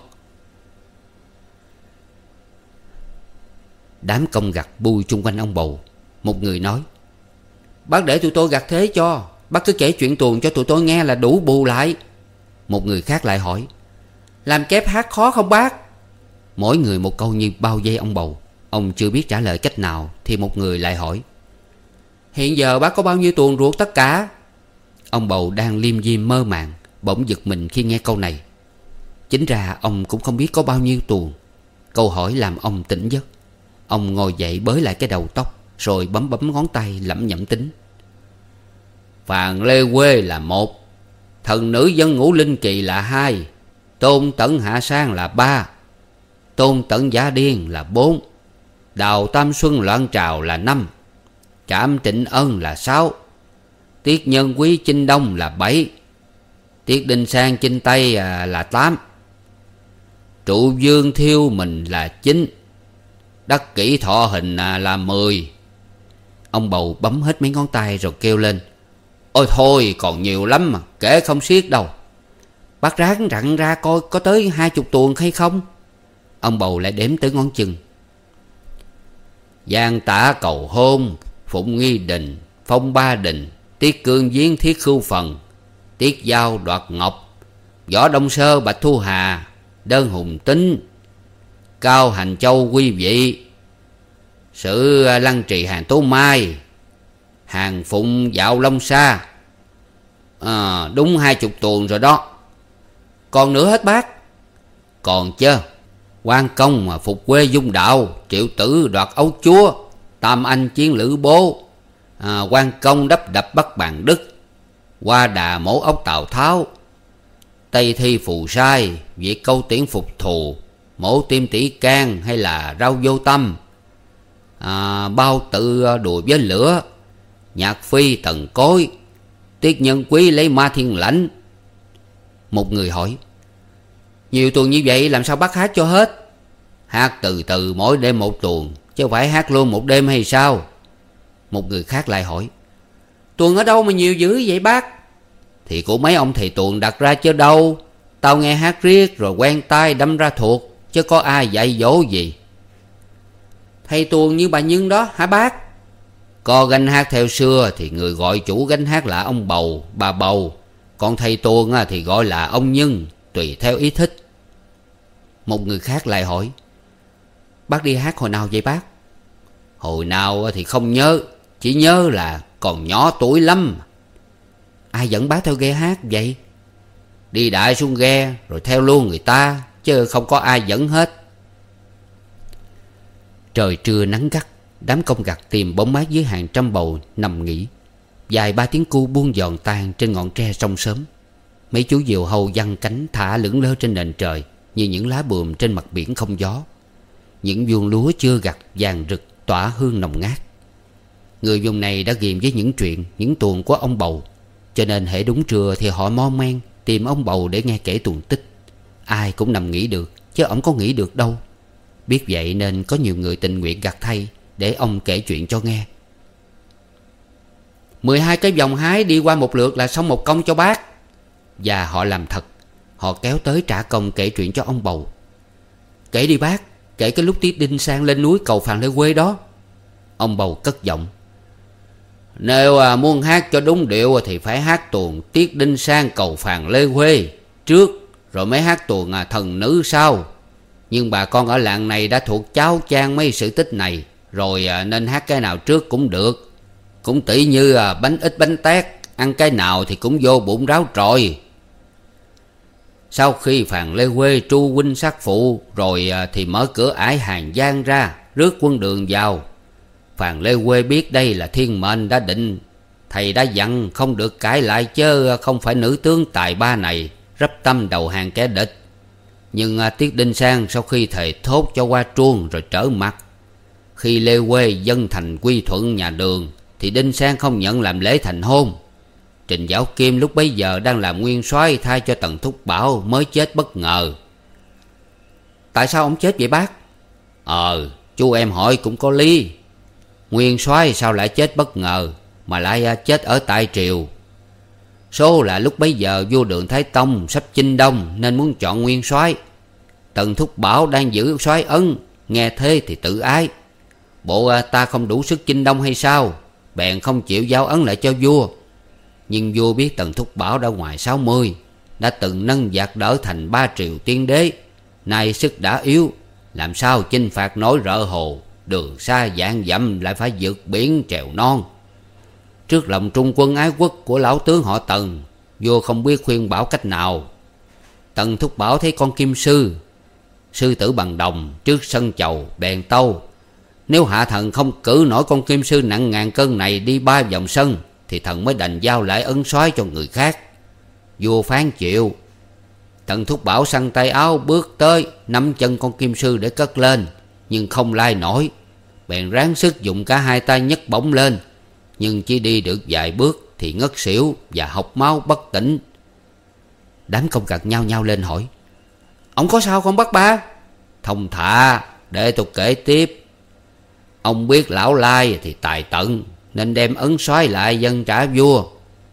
Đám công gặt bui chung quanh ông bầu. Một người nói: Bác để tụi tôi gặt thế cho. Bác cứ kể chuyện tuồng cho tụi tôi nghe là đủ bù lại. Một người khác lại hỏi: Làm kép hát khó không bác? Mỗi người một câu như bao vây ông bầu. Ông chưa biết trả lời cách nào thì một người lại hỏi: Hiện giờ bác có bao nhiêu tuồng ruột tất cả? Ông bầu đang liêm diêm mơ màng, bỗng giật mình khi nghe câu này. Chính ra ông cũng không biết có bao nhiêu tuồng. Câu hỏi làm ông tỉnh giấc. Ông ngồi dậy bới lại cái đầu tóc, rồi bấm bấm ngón tay lẩm nhẩm tính. Phàn Lê Quê là một, Thần Nữ Dân Ngũ Linh Kỳ là hai, Tôn Tẩn Hạ Sang là ba, Tôn Tẩn Giả Điên là bốn, Đào Tam Xuân Loạn Trào là năm, Trạm Trịnh Ân là sáu, Tiết Nhân Quý Chinh Đông là bảy, Tiết Đinh Sang Chinh Tây à, là tám, Trụ Dương Thiêu Mình là chín, Đắc Kỷ Thọ Hình à, là mười. Ông bầu bấm hết mấy ngón tay rồi kêu lên: Ôi thôi còn nhiều lắm mà, kể không xiết đâu. Bác ráng rặn ra coi có tới hai chục tuồng hay không. Ông bầu lại đếm tới ngón chân. Giang Tả Cầu Hôn, Phụng Nghi Đình, Phong Ba Đình, Tiết Cương Viếng Thiết Khưu Phần, Tiết Giao Đoạt Ngọc, Võ Đông Sơ Bạch Thu Hà, Đơn Hùng Tính, Cao Hành Châu Quý Vị, Sự Lăng Trì Hàng Tố Mai, Hàng Phụng Dạo Long Sa. À, đúng hai chục tuồng rồi đó. Còn nữa hết bác? Còn chứ. Quan Công mà Phục Quê Dung Đạo, Triệu Tử Đoạt Ấu Chúa, Tam Anh Chiến Lữ Bố, à, Quan Công Đắp Đập Bắc Bàn Đức, Hoa Đà Mổ Ốc Tào Tháo, Tây Thi Phù Sai, Việt Câu Tiễn Phục Thù, Mổ tim tỷ can hay là rau vô tâm, à, bao tự đùa với lửa, nhạc phi tần cối, tiết nhân quý lấy ma thiên lãnh. Một người hỏi: nhiều tuồng như vậy làm sao bác hát cho hết? Hát từ từ mỗi đêm một tuồng, chứ phải hát luôn một đêm hay sao? Một người khác lại hỏi: tuồng ở đâu mà nhiều dữ vậy bác? Thì của mấy ông thầy tuồng đặt ra chứ đâu. Tao nghe hát riết rồi quen tai đâm ra thuộc, chứ có ai dạy dỗ gì. Thầy tuồng như bà Nhân đó hả bác? Có gánh hát theo xưa thì người gọi chủ gánh hát là ông bầu, bà bầu. Còn thầy tuồng thì gọi là ông Nhân, tùy theo ý thích. Một người khác lại hỏi: bác đi hát hồi nào vậy bác? Hồi nào thì không nhớ, chỉ nhớ là còn nhỏ tuổi lắm. Ai dẫn bác theo ghe hát vậy? Đi đại xuống ghe rồi theo luôn người ta, chứ không có ai dẫn hết. Trời trưa nắng gắt, đám công gặt tìm bóng mát dưới hàng trăm bầu nằm nghỉ. Dài ba tiếng cu buông giòn tan trên ngọn tre sông sớm. Mấy chú diều hâu giăng cánh thả lững lơ trên nền trời như những lá buồm trên mặt biển không gió. Những vuông lúa chưa gặt vàng rực tỏa hương nồng ngát. Người vùng này đã ghiềm với những chuyện, những tuồng của ông bầu, cho nên hễ đúng trưa thì họ mon men tìm ông bầu để nghe kể tuồng tích. Ai cũng nằm nghỉ được, chứ ông có nghỉ được đâu. Biết vậy nên có nhiều người tình nguyện gặt thay để ông kể chuyện cho nghe. Mười hai cái vòng hái đi qua một lượt là xong một công cho bác. Và họ làm thật. Họ kéo tới trả công kể chuyện cho ông bầu. Kể đi bác, kể cái lúc Tiết Đinh Sang lên núi cầu Phàn Lê Quê đó. Ông bầu cất giọng: nếu à, muốn hát cho đúng điệu thì phải hát tuồng Tiết Đinh Sang cầu Phàn Lê Quê trước, rồi mới hát tuồng à, thần nữ sau. Nhưng bà con ở làng này đã thuộc cháo chan mấy sự tích này rồi, à, nên hát cái nào trước cũng được. Cũng tỉ như à, bánh ít bánh tét, ăn cái nào thì cũng vô bụng ráo trọi. Sau khi Phàn Lê Quê tru huynh sát phụ rồi à, thì mở cửa ải Hàng Giang ra, rước quân Đường vào. Phàn Lê Quê biết đây là thiên mệnh đã định, thầy đã dặn không được cãi lại, chứ không phải nữ tướng tài ba này rắp tâm đầu hàng kẻ địch. Nhưng à, Tiết Đinh Sang sau khi thầy thốt cho qua truông rồi trở mặt. Khi Lê Quê dân thành quy thuận nhà Đường thì Đinh Sang không nhận làm lễ thành hôn. Trình Giáo Kim lúc bấy giờ đang làm nguyên soái thay cho Tần Thúc Bảo mới chết bất ngờ. Tại sao ông chết vậy bác? Ờ, chú em hỏi cũng có lý. Nguyên soái sao lại chết bất ngờ, mà lại chết ở tại triều? Số là lúc bấy giờ vua Đường Thái Tông sắp chinh đông nên muốn chọn nguyên soái. Tần Thúc Bảo đang giữ soái ấn, nghe thế thì tự ái: bộ ta không đủ sức chinh đông hay sao? Bèn không chịu giao ấn lại cho vua. Nhưng vua biết Tần Thúc Bảo đã ngoài sáu mươi, đã từng nâng giặc đỡ thành ba triều tiên đế, nay sức đã yếu, làm sao chinh phạt nổi rợ hồ. Đường xa vạn dặm lại phải vượt biển trèo non. Trước lòng trung quân ái quốc của lão tướng họ Tần, vua không biết khuyên bảo cách nào. Tần Thúc Bảo thấy con kim sư, sư tử bằng đồng trước sân chầu, bèn tâu: nếu hạ thần không cử nổi con kim sư nặng ngàn cân này đi ba vòng sân thì thần mới đành giao lại ấn soái cho người khác. Vua phán chịu. Tần Thúc Bảo xăng tay áo bước tới, nắm chân con kim sư để cất lên, nhưng không lai nổi. Bèn ráng sức dùng cả hai tay nhấc bổng lên, nhưng chỉ đi được vài bước thì ngất xỉu và hộc máu bất tỉnh. Đám công cật nhao nhao lên hỏi: ông có sao không bác ba? Thông thả, để tôi kể tiếp. Ông biết lão Lai thì tài tận, nên đem ấn soái lại dâng trả vua.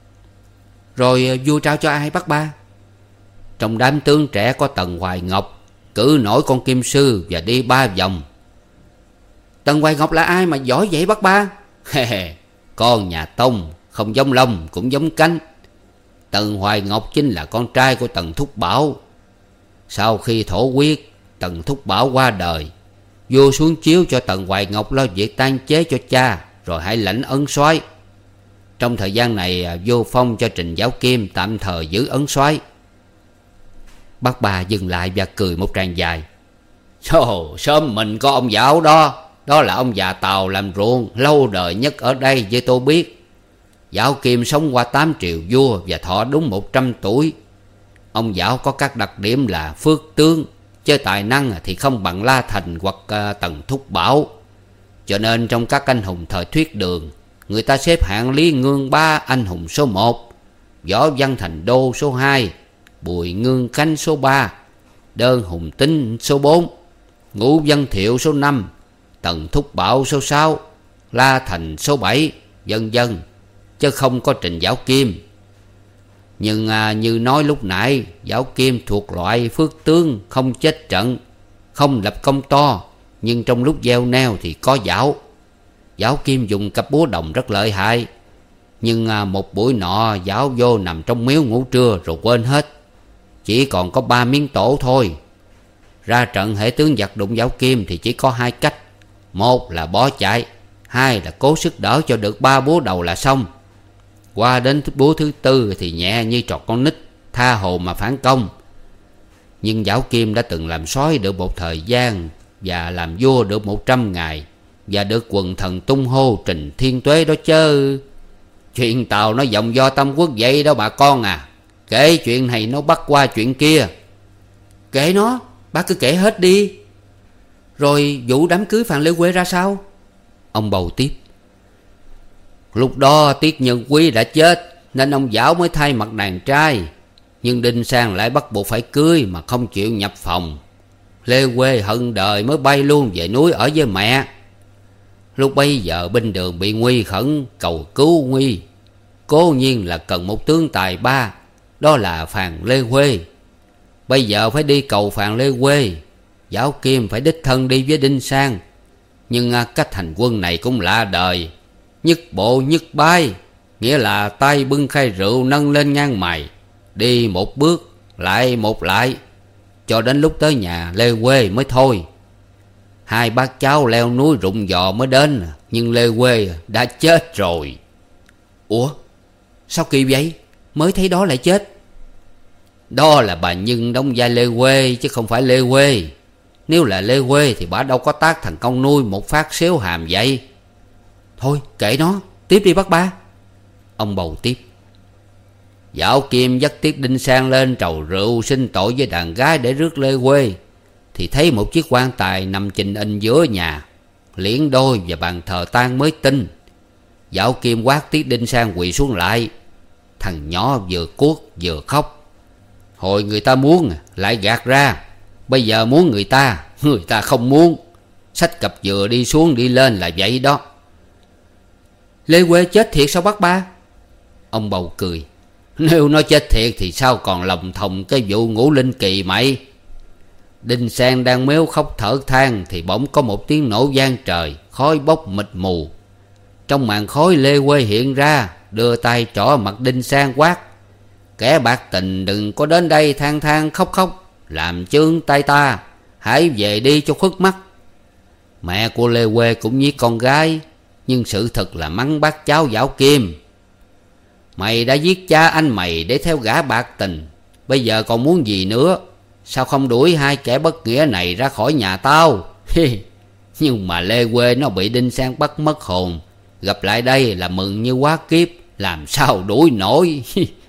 Rồi vua trao cho ai bác ba? Trong đám tướng trẻ có Tần Hoài Ngọc, cử nổi con kim sư và đi ba vòng. Tần Hoài Ngọc là ai mà giỏi vậy bác ba? Con nhà Tông, không giống lông cũng giống cánh. Tần Hoài Ngọc chính là con trai của Tần Thúc Bảo. Sau khi thổ quyết, Tần Thúc Bảo qua đời, vua xuống chiếu cho Tần Hoài Ngọc lo việc tang chế cho cha, rồi hãy lãnh ấn soái. Trong thời gian này, vua phong cho Trình Giáo Kim tạm thời giữ ấn soái. Bác bà dừng lại và cười một tràng dài. Ồ, sớm mình có ông Giáo đó. Đó là ông già Tàu làm ruộng lâu đời nhất ở đây với tôi biết. Giáo Kim sống qua tám triều vua và thọ đúng một trăm tuổi. Ông Giáo có các đặc điểm là phước tướng, Chứ tài năng thì không bằng La Thành hoặc uh, Tần Thúc Bảo. Cho nên trong các anh hùng thời Thuyết Đường, người ta xếp hạng Lý Ngương Ba anh hùng số một, Võ Văn Thành Đô số hai, Bùi Ngương Khánh số ba, Đơn Hùng Tín số bốn, Ngũ Văn Thiệu số năm, Tần Thúc Bảo số sáu, La Thành số bảy, vân vân, chứ không có Trình Giảo Kim. Nhưng à, như nói lúc nãy, Giảo Kim thuộc loại phước tướng, không chết trận, không lập công to, nhưng trong lúc gieo neo thì có giảo. Giảo Kim dùng cặp búa đồng rất lợi hại. Nhưng à, một buổi nọ giảo vô nằm trong miếu ngủ trưa rồi quên hết, chỉ còn có ba miếng tổ thôi. Ra trận hễ tướng giặc đụng Giảo Kim thì chỉ có hai cách: một là bỏ chạy, hai là cố sức đỡ cho được ba búa đầu là xong. Qua đến búa thứ tư thì nhẹ như trọt con nít, tha hồ mà phản công. Nhưng Giảo Kim đã từng làm soái được một thời gian, và làm vua được một trăm ngày, và được quần thần tung hô Trình Thiên Tuế đó chớ. Chuyện Tàu nó vòng do Tam Quốc vậy đó bà con à. Kể chuyện này nó bắt qua chuyện kia. Kể nó, bác cứ kể hết đi. Rồi vụ đám cưới Phàn Lê Quê ra sao? Ông Bầu tiếp. Lúc đó Tiết Nhân Quý đã chết, nên ông Giảo mới thay mặt đàn trai. Nhưng Đinh Sang lại bắt buộc phải cưới mà không chịu nhập phòng. Lê Quê hận đời mới bay luôn về núi ở với mẹ. Lúc bấy giờ binh đường bị nguy khẩn, cầu cứu nguy. Cố nhiên là cần một tướng tài ba, đó là Phàn Lê Quê. Bây giờ phải đi cầu Phàn Lê Quê, Giảo Kim phải đích thân đi với Đinh Sang. Nhưng cách hành quân này cũng lạ đời, nhất bộ nhất bái, nghĩa là tay bưng khay rượu nâng lên ngang mày, đi một bước lại một lại, cho đến lúc tới nhà Lê Quê mới thôi. Hai bác cháu leo núi rụng giò mới đến, nhưng Lê Quê đã chết rồi. Ủa, sao kỳ vậy? Mới thấy đó lại chết. Đó là bà Nhân đóng vai Lê Quê chứ không phải Lê Quê. Nếu là Lê Quê thì bà đâu có tác thành công nuôi một phát xéo hàm vậy. Thôi kệ nó, tiếp đi bác ba. Ông Bầu tiếp. Giảo Kim dắt Tiết Đinh Sang lên trầu rượu xin tội với đàn gái để rước Lê Quê, thì thấy một chiếc quan tài nằm trình in giữa nhà, liễn đôi và bàn thờ tang mới tin. Giảo Kim quát Tiết Đinh Sang quỳ xuống lại. Thằng nhỏ vừa cuốc vừa khóc. Hồi người ta muốn lại gạt ra, bây giờ muốn người ta, người ta không muốn. Xách cặp dừa đi xuống đi lên là vậy đó. Lê Quê chết thiệt sao bác ba? Ông Bầu cười. Nếu nó chết thiệt thì sao còn lòng thòng cái vụ Ngũ Linh Kỳ mày. Đinh Sang đang méo khóc thở than thì bỗng có một tiếng nổ vang trời, khói bốc mịt mù. Trong màn khói Lê Quê hiện ra, đưa tay trỏ mặt Đinh Sang quát: Kẻ bạc tình đừng có đến đây than than khóc khóc, làm chướng tay ta, hãy về đi cho khuất mắt. Mẹ của Lê Quê cũng như con gái, nhưng sự thật là mắng bác cháu Giảo Kim. Mày đã giết cha anh mày để theo gã bạc tình, bây giờ còn muốn gì nữa? Sao không đuổi hai kẻ bất nghĩa này ra khỏi nhà tao? Nhưng mà Lê Quê nó bị Đinh Sang bắt mất hồn, gặp lại đây là mừng như quá kiếp, làm sao đuổi nổi.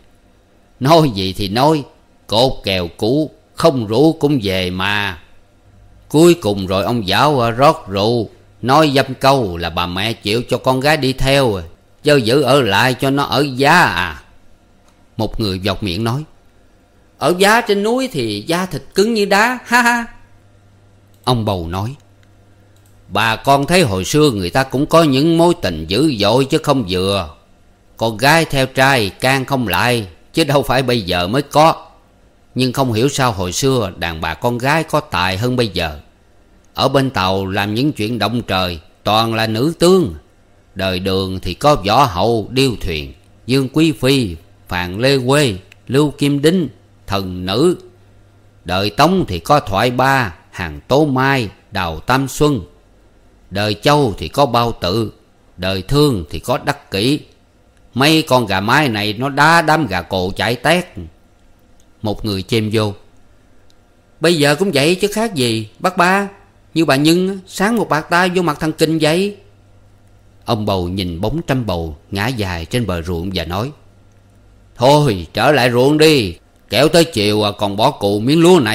Nói gì thì nói, cột kèo cũ không rủ cũng về mà. Cuối cùng rồi ông Giảo rót rượu, nói dăm câu là bà mẹ chịu cho con gái đi theo, chứ giữ ở lại cho nó ở giá à. Một người vọc miệng nói: Ở giá trên núi thì da thịt cứng như đá, ha ha. Ông Bầu nói: Bà con thấy hồi xưa người ta cũng có những mối tình dữ dội chứ không vừa. Con gái theo trai can không lại, chứ đâu phải bây giờ mới có. Nhưng không hiểu sao hồi xưa đàn bà con gái có tài hơn bây giờ. Ở bên Tàu làm những chuyện động trời toàn là nữ tướng. Đời Đường thì có Võ Hậu, Điêu Thuyền, Dương Quý Phi, Phàn Lê Quê, Lưu Kim Đinh, Thần Nữ. Đời Tống thì có Thoại Ba, Hàng Tố Mai, Đào Tam Xuân. Đời Châu thì có Bao Tự. Đời Thương thì có Đắc Kỷ. Mấy con gà mái này nó đá đám gà cồ chạy tét. Một người chêm vô: Bây giờ cũng vậy chứ khác gì bác ba. Như bà Nhân sáng một bạt tay vô mặt thằng Kinh vậy. Ông Bầu nhìn bóng trăm bầu ngã dài trên bờ ruộng và nói: Thôi trở lại ruộng đi, kẻo tới chiều còn bỏ cụ miếng lúa này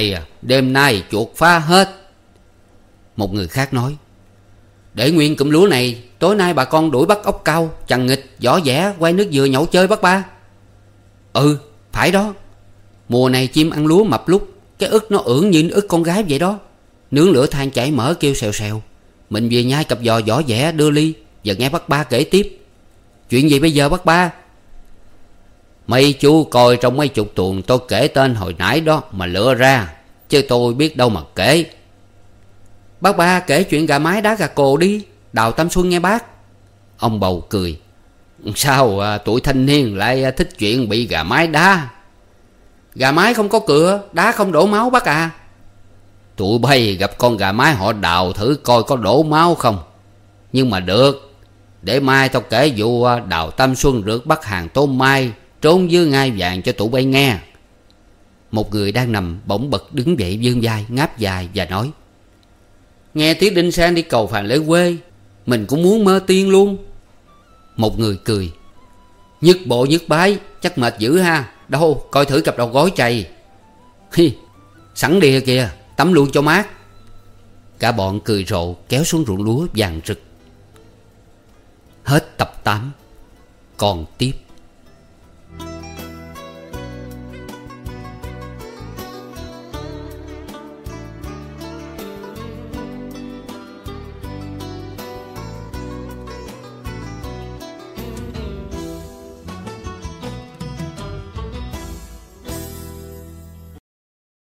Đêm nay chuột phá hết. Một người khác nói: để nguyên cụm lúa này, tối nay bà con đuổi bắt ốc cau, chằn nghịch, vỏ vẽ, quay nước dừa nhậu chơi bác ba. Ừ, phải đó. Mùa này chim ăn lúa mập lúc, cái ức nó ưỡn như ức con gái vậy đó. Nướng lửa than chảy mỡ kêu xèo xèo. Mình về nhai cặp giò vỏ vẽ đưa ly. Giờ nghe bác ba kể tiếp. Chuyện gì bây giờ bác ba? Mấy chú coi trong mấy chục tuần tôi kể tên hồi nãy đó mà lựa ra, chứ tôi biết đâu mà kể. Bác ba kể chuyện gà mái đá gà cồ đi, Đào Tam Xuân nghe bác. Ông Bầu cười: sao à, tuổi thanh niên lại thích chuyện bị gà mái đá? Gà mái không có cửa, đá không đổ máu bác à. Tụi bay gặp con gà mái họ đào thử coi có đổ máu không. Nhưng mà được, để mai tao kể vụ Đào Tam Xuân rượt bắt hàng tôm mai trốn dưới ngai vàng cho tụi bay nghe. Một người đang nằm bỗng bật đứng dậy, vươn vai ngáp dài và nói: nghe tiếng đinh sen đi cầu phàn lễ quê, mình cũng muốn mơ tiên luôn. Một người cười: nhất bộ nhất bái, chắc mệt dữ ha. Đâu, coi thử cặp đầu gối chày. Hi, sẵn đìa kìa, tắm luôn cho mát. Cả bọn cười rộ kéo xuống ruộng lúa vàng rực. Hết tập tám. Còn tiếp.